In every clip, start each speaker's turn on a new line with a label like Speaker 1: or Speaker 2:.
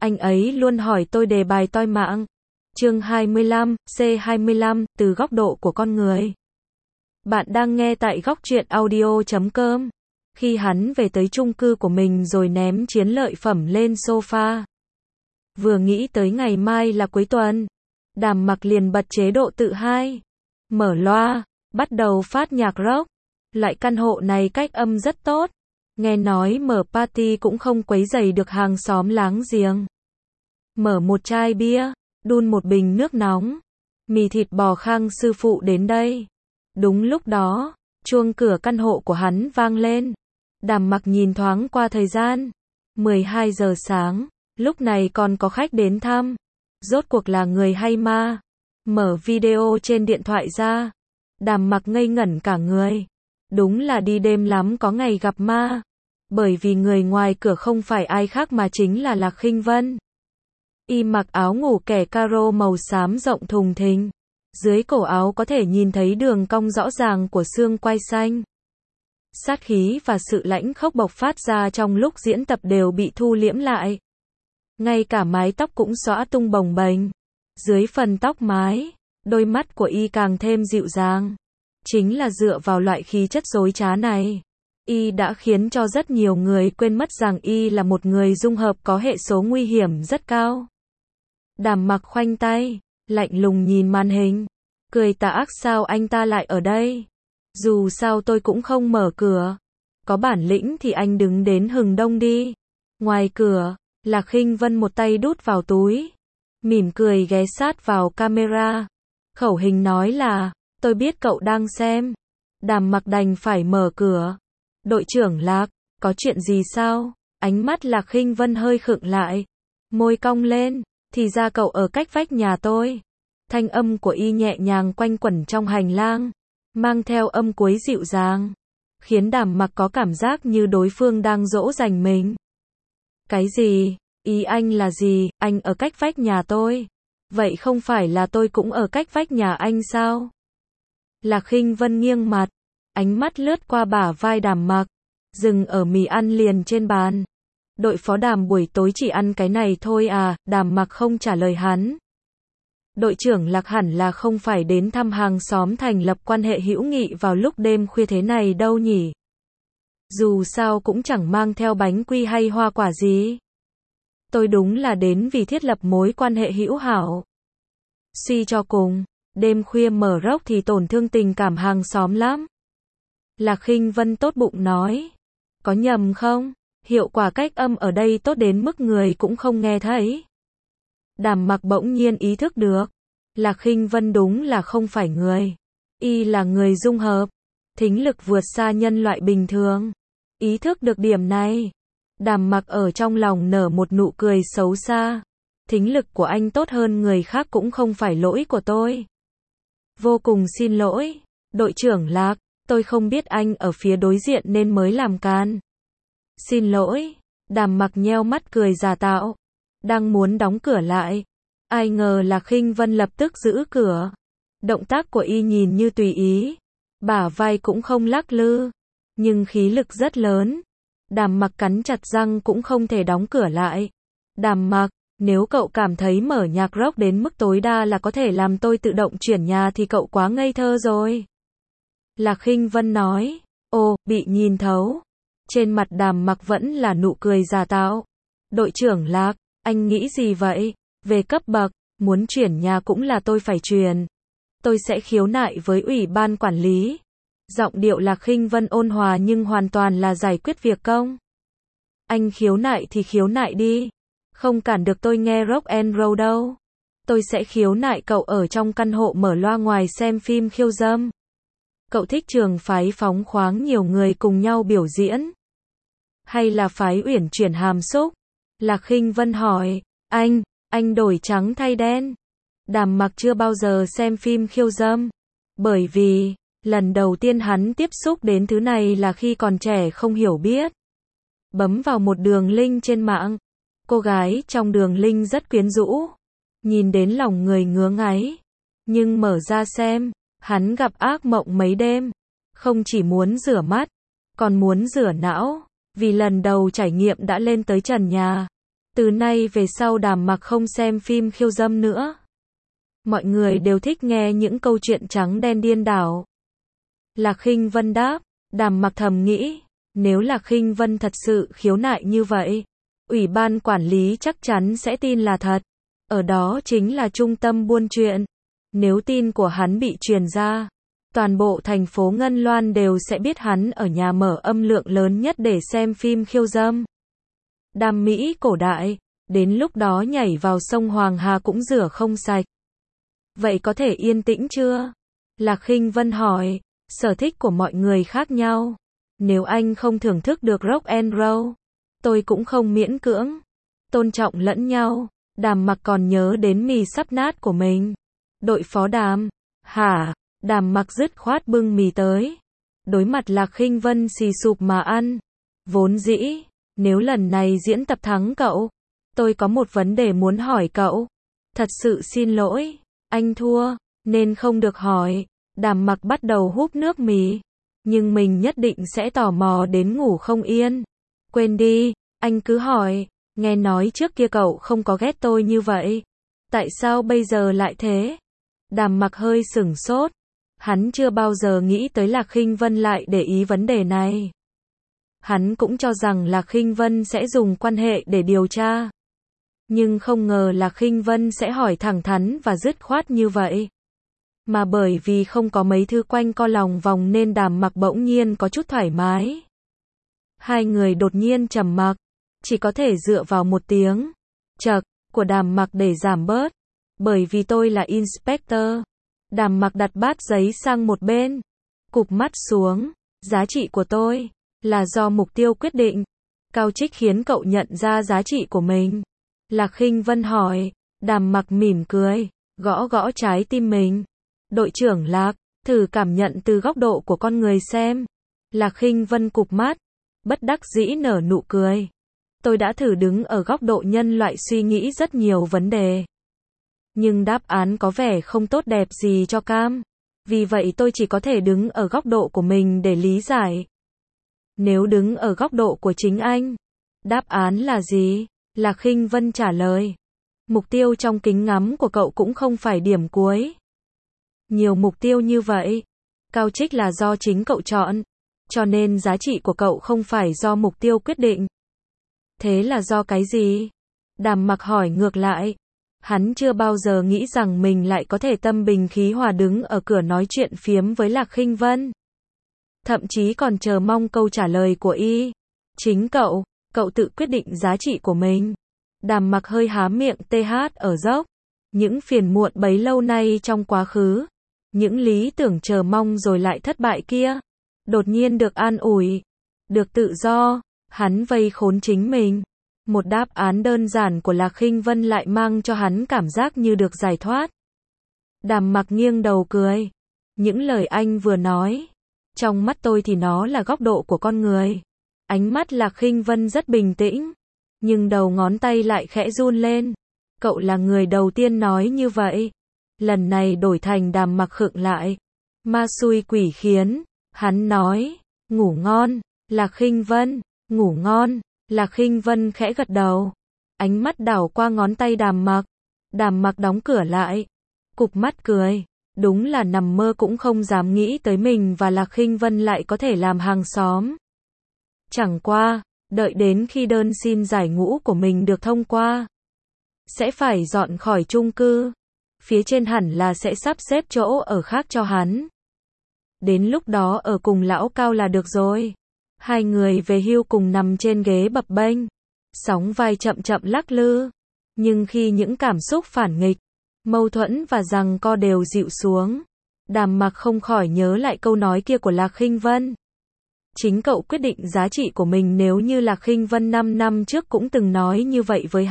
Speaker 1: Anh ấy luôn hỏi tôi đề bài toi mạng. Chương 25, C25, từ góc độ của con người. Bạn đang nghe tại góc truyện audio.com. Khi hắn về tới chung cư của mình rồi ném chiến lợi phẩm lên sofa. Vừa nghĩ tới ngày mai là cuối tuần, Đàm Mặc liền bật chế độ tự hai. Mở loa, bắt đầu phát nhạc rock. Loại căn hộ này cách âm rất tốt. Nghe nói mở party cũng không quấy rầy được hàng xóm láng giềng. Mở một chai bia, đun một bình nước nóng. Mì thịt bò Khang sư phụ đến đây. Đúng lúc đó, chuông cửa căn hộ của hắn vang lên. Đàm Mặc nhìn thoáng qua thời gian. 12 giờ sáng, lúc này còn có khách đến thăm. Rốt cuộc là người hay ma? Mở video trên điện thoại ra. Đàm Mặc ngây ngẩn cả người. Đúng là đi đêm lắm có ngày gặp ma. Bởi vì người ngoài cửa không phải ai khác mà chính là Lạc Khinh Vân. Y mặc áo ngủ kẻ caro màu xám rộng thùng thình. Dưới cổ áo có thể nhìn thấy đường cong rõ ràng của xương quai xanh. Sát khí và sự lãnh khốc bộc phát ra trong lúc diễn tập đều bị thu liễm lại. Ngay cả mái tóc cũng xõa tung bồng bềnh. Dưới phần tóc mái, đôi mắt của Y càng thêm dịu dàng. Chính là dựa vào loại khí chất dối trá này, Y đã khiến cho rất nhiều người quên mất rằng Y là một người dung hợp có hệ số nguy hiểm rất cao. Đàm Mặc khoanh tay, lạnh lùng nhìn màn hình, cười tà ác. Sao anh ta lại ở đây? Dù sao tôi cũng không mở cửa. Có bản lĩnh thì anh đứng đến Hừng Đông đi. Ngoài cửa, Lạc Khinh Vân một tay đút vào túi, mỉm cười ghé sát vào camera. Khẩu hình nói là, tôi biết cậu đang xem. Đàm Mặc đành phải mở cửa. Đội trưởng Lạc, có chuyện gì sao? Ánh mắt Lạc Khinh Vân hơi khựng lại. Môi cong lên, thì ra cậu ở cách vách nhà tôi. Thanh âm của Y nhẹ nhàng quanh quẩn trong hành lang, mang theo âm cuối dịu dàng, khiến Đàm Mặc có cảm giác như đối phương đang dỗ dành mình. Cái gì? Ý anh là gì? Anh ở cách vách nhà tôi? Vậy không phải là tôi cũng ở cách vách nhà anh sao? Lạc Khinh Vân nghiêng mặt, ánh mắt lướt qua bả vai Đàm Mặc, dừng ở mì ăn liền trên bàn. Đội phó Đàm buổi tối chỉ ăn cái này thôi à? Đàm Mặc không trả lời hắn. Đội trưởng Lạc hẳn là không phải đến thăm hàng xóm thành lập quan hệ hữu nghị vào lúc đêm khuya thế này đâu nhỉ? Dù sao cũng chẳng mang theo bánh quy hay hoa quả gì. Tôi đúng là đến vì thiết lập mối quan hệ hữu hảo. Suy cho cùng, đêm khuya mở rock thì tổn thương tình cảm hàng xóm lắm. Lạc Khinh Vân tốt bụng nói. Có nhầm không? Hiệu quả cách âm ở đây tốt đến mức người cũng không nghe thấy. Đàm Mặc bỗng nhiên ý thức được. Lạc Khinh Vân đúng là không phải người. Y là người dung hợp. Thính lực vượt xa nhân loại bình thường. Ý thức được điểm này. Đàm Mặc ở trong lòng nở một nụ cười xấu xa. Thính lực của anh tốt hơn người khác cũng không phải lỗi của tôi. Vô cùng xin lỗi, đội trưởng Lạc, tôi không biết anh ở phía đối diện nên mới làm can. Xin lỗi, Đàm Mặc nheo mắt cười giả tạo, đang muốn đóng cửa lại. Ai ngờ Lạc Khinh Vân lập tức giữ cửa. Động tác của Y nhìn như tùy ý, bả vai cũng không lắc lư, nhưng khí lực rất lớn. Đàm Mặc cắn chặt răng cũng không thể đóng cửa lại. Đàm Mặc, nếu cậu cảm thấy mở nhạc rock đến mức tối đa là có thể làm tôi tự động chuyển nhà thì cậu quá ngây thơ rồi. Lạc Khinh Vân nói. Ồ, bị nhìn thấu. Trên mặt Đàm Mặc vẫn là nụ cười giả tạo. Đội trưởng Lạc, anh nghĩ gì vậy? Về cấp bậc, muốn chuyển nhà cũng là tôi phải chuyển. Tôi sẽ khiếu nại với ủy ban quản lý. Giọng điệu Lạc Khinh Vân ôn hòa nhưng hoàn toàn là giải quyết việc công. Anh khiếu nại thì khiếu nại đi. Không cản được tôi nghe rock and roll đâu. Tôi sẽ khiếu nại cậu ở trong căn hộ mở loa ngoài xem phim khiêu dâm. Cậu thích trường phái phóng khoáng nhiều người cùng nhau biểu diễn? Hay là phái uyển chuyển hàm xúc? Lạc Khinh Vân hỏi. Anh đổi trắng thay đen. Đàm Mặc chưa bao giờ xem phim khiêu dâm. Bởi vì, lần đầu tiên hắn tiếp xúc đến thứ này là khi còn trẻ không hiểu biết. Bấm vào một đường link trên mạng. Cô gái trong đường link rất quyến rũ. Nhìn đến lòng người ngứa ngáy. Nhưng mở ra xem, hắn gặp ác mộng mấy đêm. Không chỉ muốn rửa mắt, còn muốn rửa não. Vì lần đầu trải nghiệm đã lên tới trần nhà. Từ nay về sau Đàm Mặc không xem phim khiêu dâm nữa. Mọi người đều thích nghe những câu chuyện trắng đen điên đảo. Lạc Khinh Vân đáp. Đàm Mặc thầm nghĩ, nếu Lạc Khinh Vân thật sự khiếu nại như vậy, ủy ban quản lý chắc chắn sẽ tin là thật. Ở đó chính là trung tâm buôn chuyện. Nếu tin của hắn bị truyền ra, toàn bộ thành phố Ngân Loan đều sẽ biết hắn ở nhà mở âm lượng lớn nhất để xem phim khiêu dâm. Đam mỹ cổ đại, đến lúc đó nhảy vào sông Hoàng Hà cũng rửa không sạch. Vậy có thể yên tĩnh chưa? Lạc Khinh Vân hỏi, sở thích của mọi người khác nhau. Nếu anh không thưởng thức được rock and roll, tôi cũng không miễn cưỡng. Tôn trọng lẫn nhau. Đàm Mặc còn nhớ đến mì sắp nát của mình. Đội phó Đàm. Hả? Đàm Mặc dứt khoát bưng mì tới. Đối mặt Lạc Khinh Vân xì sụp mà ăn. Vốn dĩ, nếu lần này diễn tập thắng cậu, tôi có một vấn đề muốn hỏi cậu. Thật sự xin lỗi, anh thua, nên không được hỏi. Đàm Mặc bắt đầu húp nước mì. Nhưng mình nhất định sẽ tò mò đến ngủ không yên. Quên đi, anh cứ hỏi. Nghe nói trước kia cậu không có ghét tôi như vậy. Tại sao bây giờ lại thế? Đàm Mặc hơi sửng sốt. Hắn chưa bao giờ nghĩ tới Lạc Khinh Vân lại để ý vấn đề này. Hắn cũng cho rằng Lạc Khinh Vân sẽ dùng quan hệ để điều tra. Nhưng không ngờ Lạc Khinh Vân sẽ hỏi thẳng thắn và dứt khoát như vậy. Mà bởi vì không có mấy thứ quanh co lòng vòng nên Đàm Mặc bỗng nhiên có chút thoải mái. Hai người đột nhiên trầm mặc, chỉ có thể dựa vào một tiếng chậc của Đàm Mặc để giảm bớt. Bởi vì tôi là inspector. Đàm Mặc đặt bát giấy sang một bên, cụp mắt xuống. Giá trị của tôi là do mục tiêu quyết định. Cao trích khiến cậu nhận ra giá trị của mình. Lạc Khinh Vân hỏi. Đàm Mặc mỉm cười, gõ gõ trái tim mình. Đội trưởng Lạc, thử cảm nhận từ góc độ của con người xem. Lạc Khinh Vân cụp mắt, bất đắc dĩ nở nụ cười. Tôi đã thử đứng ở góc độ nhân loại suy nghĩ rất nhiều vấn đề. Nhưng đáp án có vẻ không tốt đẹp gì cho Cam. Vì vậy tôi chỉ có thể đứng ở góc độ của mình để lý giải. Nếu đứng ở góc độ của chính anh, đáp án là gì? Lạc Khinh Vân trả lời. Mục tiêu trong kính ngắm của cậu cũng không phải điểm cuối. Nhiều mục tiêu như vậy. Cao trích là do chính cậu chọn. Cho nên giá trị của cậu không phải do mục tiêu quyết định. Thế là do cái gì? Đàm Mặc hỏi ngược lại. Hắn chưa bao giờ nghĩ rằng mình lại có thể tâm bình khí hòa đứng ở cửa nói chuyện phiếm với Lạc Khinh Vân. Thậm chí còn chờ mong câu trả lời của y. Chính cậu tự quyết định giá trị của mình. Đàm Mặc hơi há miệng TH ở dốc. Những phiền muộn bấy lâu nay trong quá khứ, những lý tưởng chờ mong rồi lại thất bại kia, đột nhiên được an ủi, được tự do, hắn vây khốn chính mình. Một đáp án đơn giản của Lạc Khinh Vân lại mang cho hắn cảm giác như được giải thoát. Đàm Mặc nghiêng đầu cười. Những lời anh vừa nói, trong mắt tôi thì nó là góc độ của con người. Ánh mắt Lạc Khinh Vân rất bình tĩnh, nhưng đầu ngón tay lại khẽ run lên. Cậu là người đầu tiên nói như vậy. Lần này đổi thành Đàm Mặc khựng lại. Ma xui quỷ khiến, hắn nói, ngủ ngon. Lạc Khinh Vân, ngủ ngon. Lạc Khinh Vân khẽ gật đầu. Ánh mắt đảo qua ngón tay Đàm Mặc. Đàm Mặc đóng cửa lại, cụp mắt cười. Đúng là nằm mơ cũng không dám nghĩ tới mình và Lạc Khinh Vân lại có thể làm hàng xóm. Chẳng qua, đợi đến khi đơn xin giải ngũ của mình được thông qua, sẽ phải dọn khỏi chung cư. Phía trên hẳn là sẽ sắp xếp chỗ ở khác cho hắn. Đến lúc đó ở cùng lão Cao là được rồi. Hai người về hưu cùng nằm trên ghế bập bênh, sóng vai chậm chậm lắc lư. Nhưng khi những cảm xúc phản nghịch, mâu thuẫn và giằng co đều dịu xuống, Đàm Mặc không khỏi nhớ lại câu nói kia của Lạc Khinh Vân. Chính cậu quyết định giá trị của mình. Nếu như Lạc Khinh Vân 5 năm trước cũng từng nói như vậy với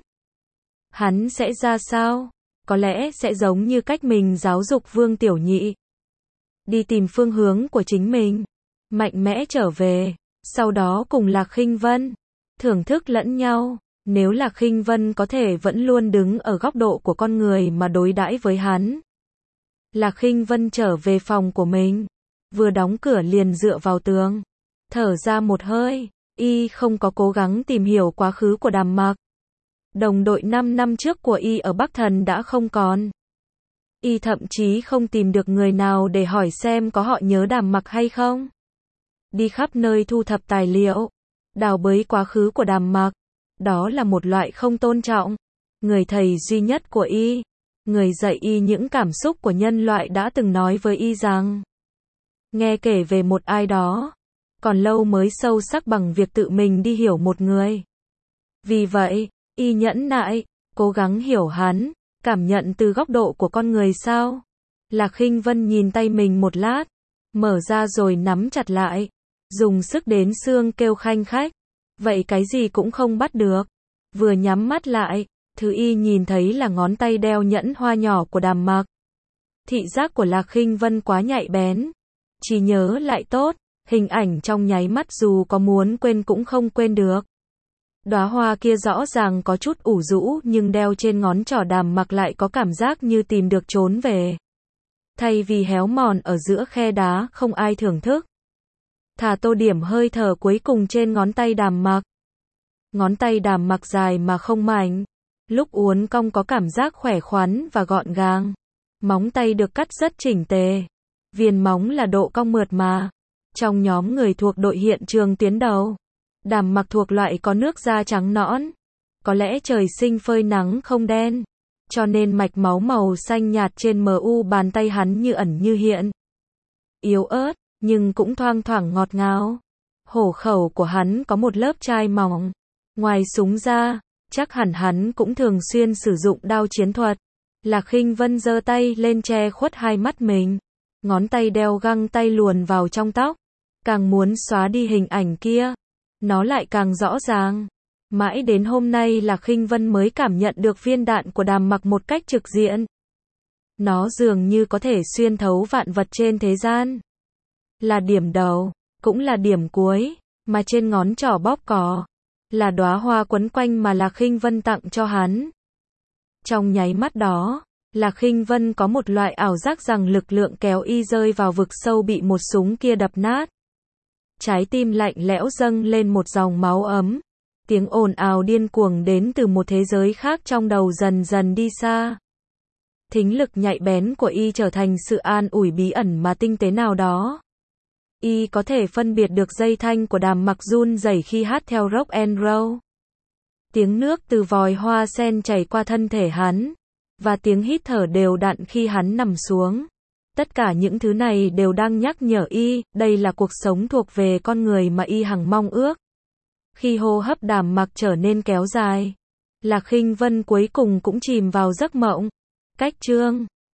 Speaker 1: hắn sẽ ra sao? Có lẽ sẽ giống như cách mình giáo dục Vương Tiểu Nhị. Đi tìm phương hướng của chính mình, mạnh mẽ trở về, sau đó cùng Lạc Khinh Vân thưởng thức lẫn nhau. Nếu Lạc Khinh Vân có thể vẫn luôn đứng ở góc độ của con người mà đối đãi với hắn. Lạc Khinh Vân trở về phòng của mình, vừa đóng cửa liền dựa vào tường, thở ra một hơi. Y không có cố gắng tìm hiểu quá khứ của Đàm Mặc, Đồng đội 5 năm trước của y ở Bắc Thần đã không còn. Y thậm chí không tìm được người nào để hỏi xem có họ nhớ Đàm Mặc hay không. Đi khắp nơi thu thập tài liệu, đào bới quá khứ của Đàm Mặc. Đó là một loại không tôn trọng. Người thầy duy nhất của y, người dạy y những cảm xúc của nhân loại đã từng nói với y rằng, nghe kể về một ai đó, còn lâu mới sâu sắc bằng việc tự mình đi hiểu một người. Vì vậy, y nhẫn nại, cố gắng hiểu hắn, cảm nhận từ góc độ của con người sao. Lạc Khinh Vân nhìn tay mình một lát, mở ra rồi nắm chặt lại, dùng sức đến xương kêu khanh khách. Vậy cái gì cũng không bắt được. Vừa nhắm mắt lại, thứ y nhìn thấy là ngón tay đeo nhẫn hoa nhỏ của Đàm Mặc. Thị giác của Lạc Khinh Vân quá nhạy bén, chỉ nhớ lại tốt, hình ảnh trong nháy mắt dù có muốn quên cũng không quên được. Đóa hoa kia rõ ràng có chút ủ rũ nhưng đeo trên ngón trỏ Đàm Mặc lại có cảm giác như tìm được trốn về. Thay vì héo mòn ở giữa khe đá không ai thưởng thức. Thả tô điểm hơi thở cuối cùng trên ngón tay Đàm Mặc. Ngón tay Đàm Mặc dài mà không mảnh. Lúc uốn cong có cảm giác khỏe khoắn và gọn gàng. Móng tay được cắt rất chỉnh tề. Viền móng là độ cong mượt mà. Trong nhóm người thuộc đội hiện trường tuyến đầu, Đàm Mặc thuộc loại có nước da trắng nõn. Có lẽ trời sinh phơi nắng không đen, cho nên mạch máu màu xanh nhạt trên mu bàn tay hắn như ẩn như hiện. Yếu ớt, nhưng cũng thoang thoảng ngọt ngào. Hổ khẩu của hắn có một lớp chai mỏng. Ngoài súng ra, chắc hẳn hắn cũng thường xuyên sử dụng đao chiến thuật. Lạc Khinh Vân giơ tay lên che khuất hai mắt mình. Ngón tay đeo găng tay luồn vào trong tóc. Càng muốn xóa đi hình ảnh kia, nó lại càng rõ ràng. Mãi đến hôm nay Lạc Khinh Vân mới cảm nhận được viên đạn của Đàm Mặc một cách trực diện. Nó dường như có thể xuyên thấu vạn vật trên thế gian. Là điểm đầu, cũng là điểm cuối, mà trên ngón trỏ bóp cỏ. Là đóa hoa quấn quanh mà Lạc Khinh Vân tặng cho hắn. Trong nháy mắt đó, Lạc Khinh Vân có một loại ảo giác rằng lực lượng kéo y rơi vào vực sâu bị một súng kia đập nát. Trái tim lạnh lẽo dâng lên một dòng máu ấm. Tiếng ồn ào điên cuồng đến từ một thế giới khác trong đầu dần dần đi xa. Thính lực nhạy bén của y trở thành sự an ủi bí ẩn mà tinh tế nào đó. Y có thể phân biệt được dây thanh của Đàm Mặc run rẩy khi hát theo rock and roll. Tiếng nước từ vòi hoa sen chảy qua thân thể hắn. Và tiếng hít thở đều đặn khi hắn nằm xuống. Tất cả những thứ này đều đang nhắc nhở y, đây là cuộc sống thuộc về con người mà y hằng mong ước. Khi hô hấp Đàm Mặc trở nên kéo dài, Lạc Khinh Vân cuối cùng cũng chìm vào giấc mộng. Cách chương